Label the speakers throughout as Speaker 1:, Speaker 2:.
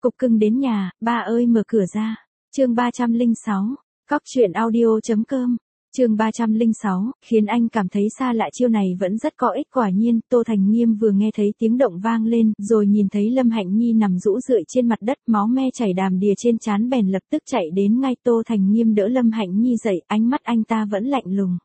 Speaker 1: Cục cưng đến nhà, ba ơi mở cửa ra. Chương 306. Cóc truyện audio.com. Chương 306, khiến anh cảm thấy xa lạ chiêu này vẫn rất có ích. Quả nhiên, Tô Thành Nghiêm vừa nghe thấy tiếng động vang lên, rồi nhìn thấy Lâm Hạnh Nhi nằm rũ rượi trên mặt đất, máu me chảy đàm đìa trên trán, bèn lập tức chạy đến ngay. Tô Thành Nghiêm đỡ Lâm Hạnh Nhi dậy, ánh mắt anh ta vẫn lạnh lùng.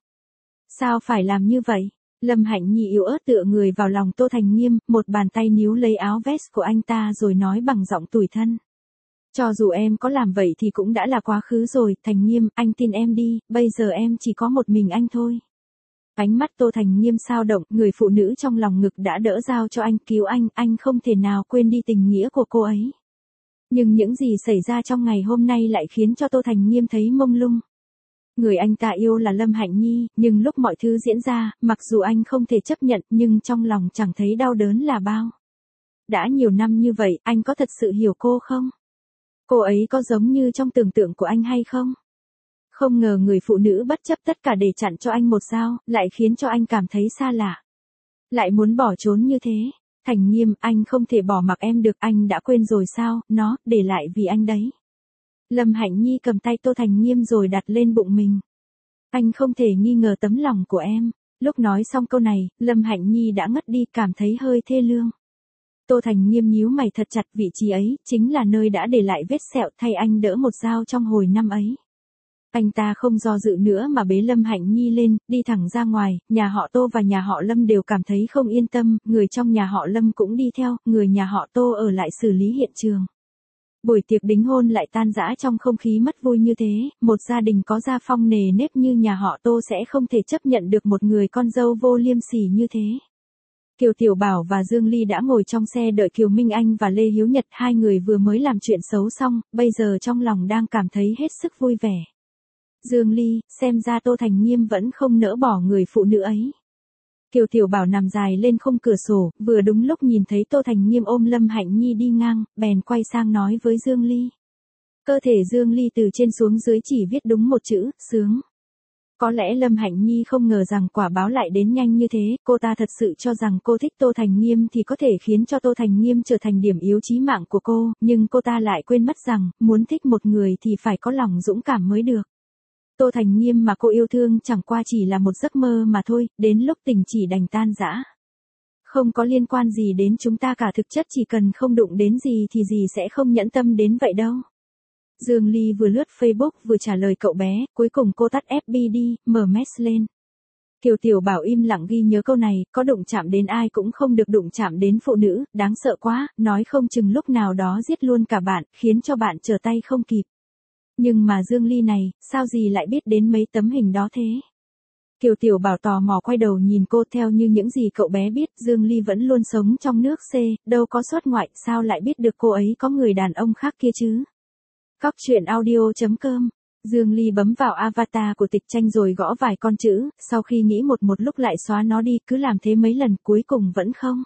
Speaker 1: Sao phải làm như vậy? Lâm Hạnh Nhi yếu ớt tựa người vào lòng Tô Thành Nghiêm, một bàn tay níu lấy áo vest của anh ta rồi nói bằng giọng tủi thân. Cho dù em có làm vậy thì cũng đã là quá khứ rồi, Thành Nghiêm, anh tin em đi, bây giờ em chỉ có một mình anh thôi. Ánh mắt Tô Thành Nghiêm sao động, người phụ nữ trong lòng ngực đã đỡ dao cho anh, cứu anh không thể nào quên đi tình nghĩa của cô ấy. Nhưng những gì xảy ra trong ngày hôm nay lại khiến cho Tô Thành Nghiêm thấy mông lung. Người anh ta yêu là Lâm Hạnh Nhi, nhưng lúc mọi thứ diễn ra, mặc dù anh không thể chấp nhận, nhưng trong lòng chẳng thấy đau đớn là bao. Đã nhiều năm như vậy, anh có thật sự hiểu cô không? Cô ấy có giống như trong tưởng tượng của anh hay không? Không ngờ người phụ nữ bất chấp tất cả để chặn cho anh một dao, lại khiến cho anh cảm thấy xa lạ. Lại muốn bỏ trốn như thế. Thành Nghiêm, anh không thể bỏ mặc em được, anh đã quên rồi sao, nó, để lại vì anh đấy. Lâm Hạnh Nhi cầm tay Tô Thành Nghiêm rồi đặt lên bụng mình. Anh không thể nghi ngờ tấm lòng của em. Lúc nói xong câu này, Lâm Hạnh Nhi đã ngất đi, cảm thấy hơi thê lương. Tô Thành Nghiêm nhíu mày thật chặt, vị trí ấy chính là nơi đã để lại vết sẹo, thay anh đỡ một dao trong hồi năm ấy. Anh ta không do dự nữa mà bế Lâm Hạnh Nhi lên, đi thẳng ra ngoài. Nhà họ Tô và nhà họ Lâm đều cảm thấy không yên tâm, người trong nhà họ Lâm cũng đi theo, người nhà họ Tô ở lại xử lý hiện trường. Buổi tiệc đính hôn lại tan rã trong không khí mất vui như thế, một gia đình có gia phong nề nếp như nhà họ Tô sẽ không thể chấp nhận được một người con dâu vô liêm sỉ như thế. Kiều Tiểu Bảo và Dương Ly đã ngồi trong xe đợi Kiều Minh Anh và Lê Hiếu Nhật, hai người vừa mới làm chuyện xấu xong, bây giờ trong lòng đang cảm thấy hết sức vui vẻ. Dương Ly, xem ra Tô Thành Nghiêm vẫn không nỡ bỏ người phụ nữ ấy. Kiều Tiểu Bảo nằm dài lên khung cửa sổ, vừa đúng lúc nhìn thấy Tô Thành Nghiêm ôm Lâm Hạnh Nhi đi ngang, bèn quay sang nói với Dương Ly. Cơ thể Dương Ly từ trên xuống dưới chỉ viết đúng một chữ, sướng. Có lẽ Lâm Hạnh Nhi không ngờ rằng quả báo lại đến nhanh như thế, cô ta thật sự cho rằng cô thích Tô Thành Nghiêm thì có thể khiến cho Tô Thành Nghiêm trở thành điểm yếu chí mạng của cô, nhưng cô ta lại quên mất rằng, muốn thích một người thì phải có lòng dũng cảm mới được. Tô Thành Nghiêm mà cô yêu thương chẳng qua chỉ là một giấc mơ mà thôi, đến lúc tình chỉ đành tan rã. Không có liên quan gì đến chúng ta cả, thực chất chỉ cần không đụng đến gì thì gì sẽ không nhẫn tâm đến vậy đâu. Dương Ly vừa lướt Facebook vừa trả lời cậu bé, cuối cùng cô tắt FB đi, mở Mess lên. Kiều Tiểu Bảo im lặng ghi nhớ câu này, có đụng chạm đến ai cũng không được đụng chạm đến phụ nữ, đáng sợ quá, nói không chừng lúc nào đó giết luôn cả bạn, khiến cho bạn trở tay không kịp. Nhưng mà Dương Ly này, sao gì lại biết đến mấy tấm hình đó thế? Kiều Tiểu Bảo tò mò quay đầu nhìn cô, theo như những gì cậu bé biết, Dương Ly vẫn luôn sống trong nước C, đâu có xuất ngoại, sao lại biết được cô ấy có người đàn ông khác kia chứ? Cóc truyện audio.com. Dương Ly bấm vào avatar của Tịch Tranh rồi gõ vài con chữ, sau khi nghĩ một lúc lại xóa nó đi, cứ làm thế mấy lần cuối cùng vẫn không.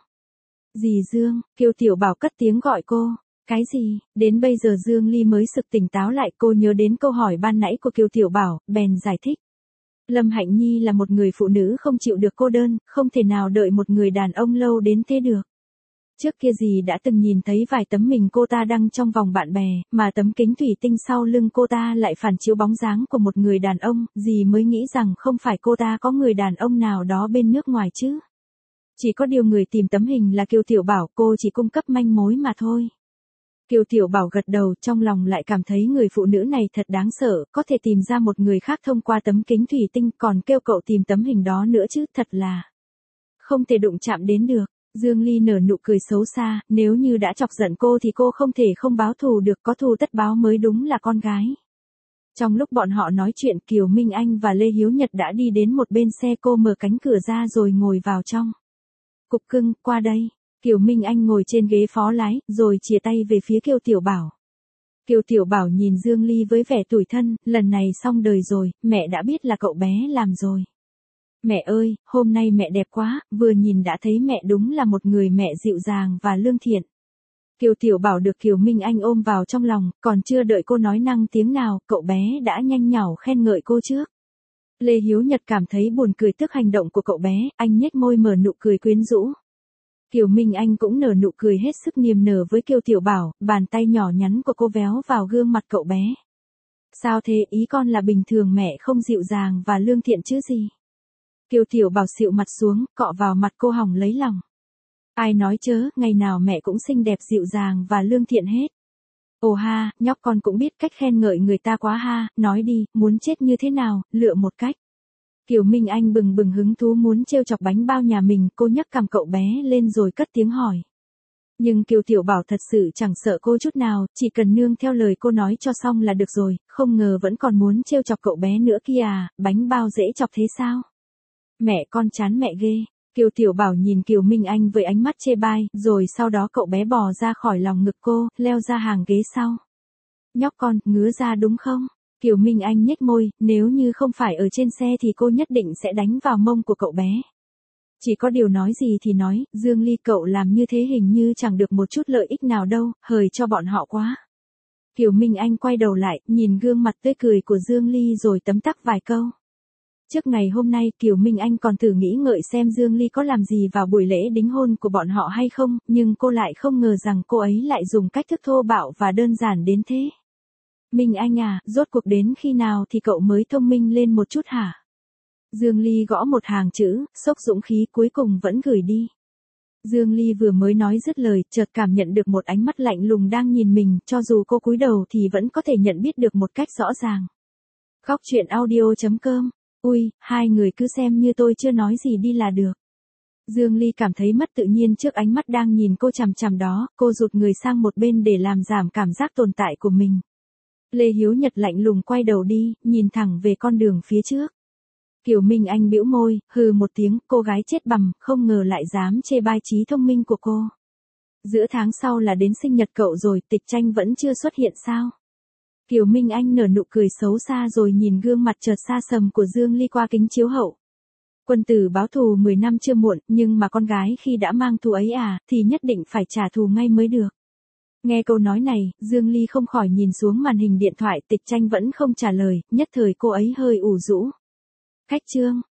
Speaker 1: Dì Dương, Kiều Tiểu Bảo cất tiếng gọi cô. Cái gì? Đến bây giờ Dương Ly mới sực tỉnh táo lại, cô nhớ đến câu hỏi ban nãy của Kiều Tiểu Bảo, bèn giải thích. Lâm Hạnh Nhi là một người phụ nữ không chịu được cô đơn, không thể nào đợi một người đàn ông lâu đến thế được. Trước kia dì đã từng nhìn thấy vài tấm mình cô ta đăng trong vòng bạn bè, mà tấm kính thủy tinh sau lưng cô ta lại phản chiếu bóng dáng của một người đàn ông, dì mới nghĩ rằng không phải cô ta có người đàn ông nào đó bên nước ngoài chứ. Chỉ có điều người tìm tấm hình là Kiều Tiểu Bảo, cô chỉ cung cấp manh mối mà thôi. Kiều Tiểu Bảo gật đầu, trong lòng lại cảm thấy người phụ nữ này thật đáng sợ, có thể tìm ra một người khác thông qua tấm kính thủy tinh, còn kêu cậu tìm tấm hình đó nữa chứ, thật là không thể đụng chạm đến được. Dương Ly nở nụ cười xấu xa, nếu như đã chọc giận cô thì cô không thể không báo thù được, có thù tất báo mới đúng là con gái. Trong lúc bọn họ nói chuyện, Kiều Minh Anh và Lê Hiếu Nhật đã đi đến một bên xe, cô mở cánh cửa ra rồi ngồi vào trong. Cục cưng, qua đây. Kiều Minh Anh ngồi trên ghế phó lái, rồi chìa tay về phía Kiều Tiểu Bảo. Kiều Tiểu Bảo nhìn Dương Ly với vẻ tủi thân, lần này xong đời rồi, mẹ đã biết là cậu bé làm rồi. Mẹ ơi, hôm nay mẹ đẹp quá, vừa nhìn đã thấy mẹ đúng là một người mẹ dịu dàng và lương thiện. Kiều Tiểu Bảo được Kiều Minh Anh ôm vào trong lòng, còn chưa đợi cô nói năng tiếng nào, cậu bé đã nhanh nhảu khen ngợi cô trước. Lê Hiếu Nhật cảm thấy buồn cười tức hành động của cậu bé, anh nhếch môi mở nụ cười quyến rũ. Kiều Minh Anh cũng nở nụ cười hết sức niềm nở với Kiều Tiểu Bảo, bàn tay nhỏ nhắn của cô véo vào gương mặt cậu bé. Sao thế, ý con là bình thường mẹ không dịu dàng và lương thiện chứ gì? Kiều Tiểu Bảo xịu mặt xuống, cọ vào mặt cô hỏng lấy lòng. Ai nói chớ, ngày nào mẹ cũng xinh đẹp dịu dàng và lương thiện hết. Ồ ha, nhóc con cũng biết cách khen ngợi người ta quá ha, nói đi, muốn chết như thế nào, lựa một cách. Kiều Minh Anh bừng bừng hứng thú muốn trêu chọc bánh bao nhà mình, cô nhấc cằm cậu bé lên rồi cất tiếng hỏi. Nhưng Kiều Tiểu Bảo thật sự chẳng sợ cô chút nào, chỉ cần nương theo lời cô nói cho xong là được rồi, không ngờ vẫn còn muốn trêu chọc cậu bé nữa kia à, bánh bao dễ chọc thế sao? Mẹ con chán mẹ ghê. Kiều Tiểu Bảo nhìn Kiều Minh Anh với ánh mắt chê bai, rồi sau đó cậu bé bò ra khỏi lòng ngực cô, leo ra hàng ghế sau. Nhóc con, ngứa ra đúng không? Kiều Minh Anh nhếch môi, nếu như không phải ở trên xe thì cô nhất định sẽ đánh vào mông của cậu bé. Chỉ có điều nói gì thì nói, Dương Ly cậu làm như thế hình như chẳng được một chút lợi ích nào đâu, hời cho bọn họ quá. Kiều Minh Anh quay đầu lại, nhìn gương mặt tươi cười của Dương Ly rồi tấm tắc vài câu. Trước ngày hôm nay Kiều Minh Anh còn thử nghĩ ngợi xem Dương Ly có làm gì vào buổi lễ đính hôn của bọn họ hay không, nhưng cô lại không ngờ rằng cô ấy lại dùng cách thức thô bạo và đơn giản đến thế. Minh Anh à, rốt cuộc đến khi nào thì cậu mới thông minh lên một chút hả? Dương Ly gõ một hàng chữ, xốc dũng khí cuối cùng vẫn gửi đi. Dương Ly vừa mới nói dứt lời, chợt cảm nhận được một ánh mắt lạnh lùng đang nhìn mình, cho dù cô cúi đầu thì vẫn có thể nhận biết được một cách rõ ràng. Góc truyện audio.com. Ui, hai người cứ xem như tôi chưa nói gì đi là được. Dương Ly cảm thấy mất tự nhiên trước ánh mắt đang nhìn cô chằm chằm đó, cô rụt người sang một bên để làm giảm cảm giác tồn tại của mình. Lê Hiếu Nhật lạnh lùng quay đầu đi, nhìn thẳng về con đường phía trước. Kiều Minh Anh bĩu môi, hừ một tiếng, cô gái chết bằm, không ngờ lại dám chê bai trí thông minh của cô. Giữa tháng sau là đến sinh nhật cậu rồi, Tịch Tranh vẫn chưa xuất hiện sao? Kiều Minh Anh nở nụ cười xấu xa rồi nhìn gương mặt chợt xa sầm của Dương Ly qua kính chiếu hậu. Quân tử báo thù 10 năm chưa muộn, nhưng mà con gái khi đã mang thù ấy à, thì nhất định phải trả thù ngay mới được. Nghe câu nói này, Dương Ly không khỏi nhìn xuống màn hình điện thoại, Tịch Tranh vẫn không trả lời, nhất thời cô ấy hơi ủ rũ. Khách trương,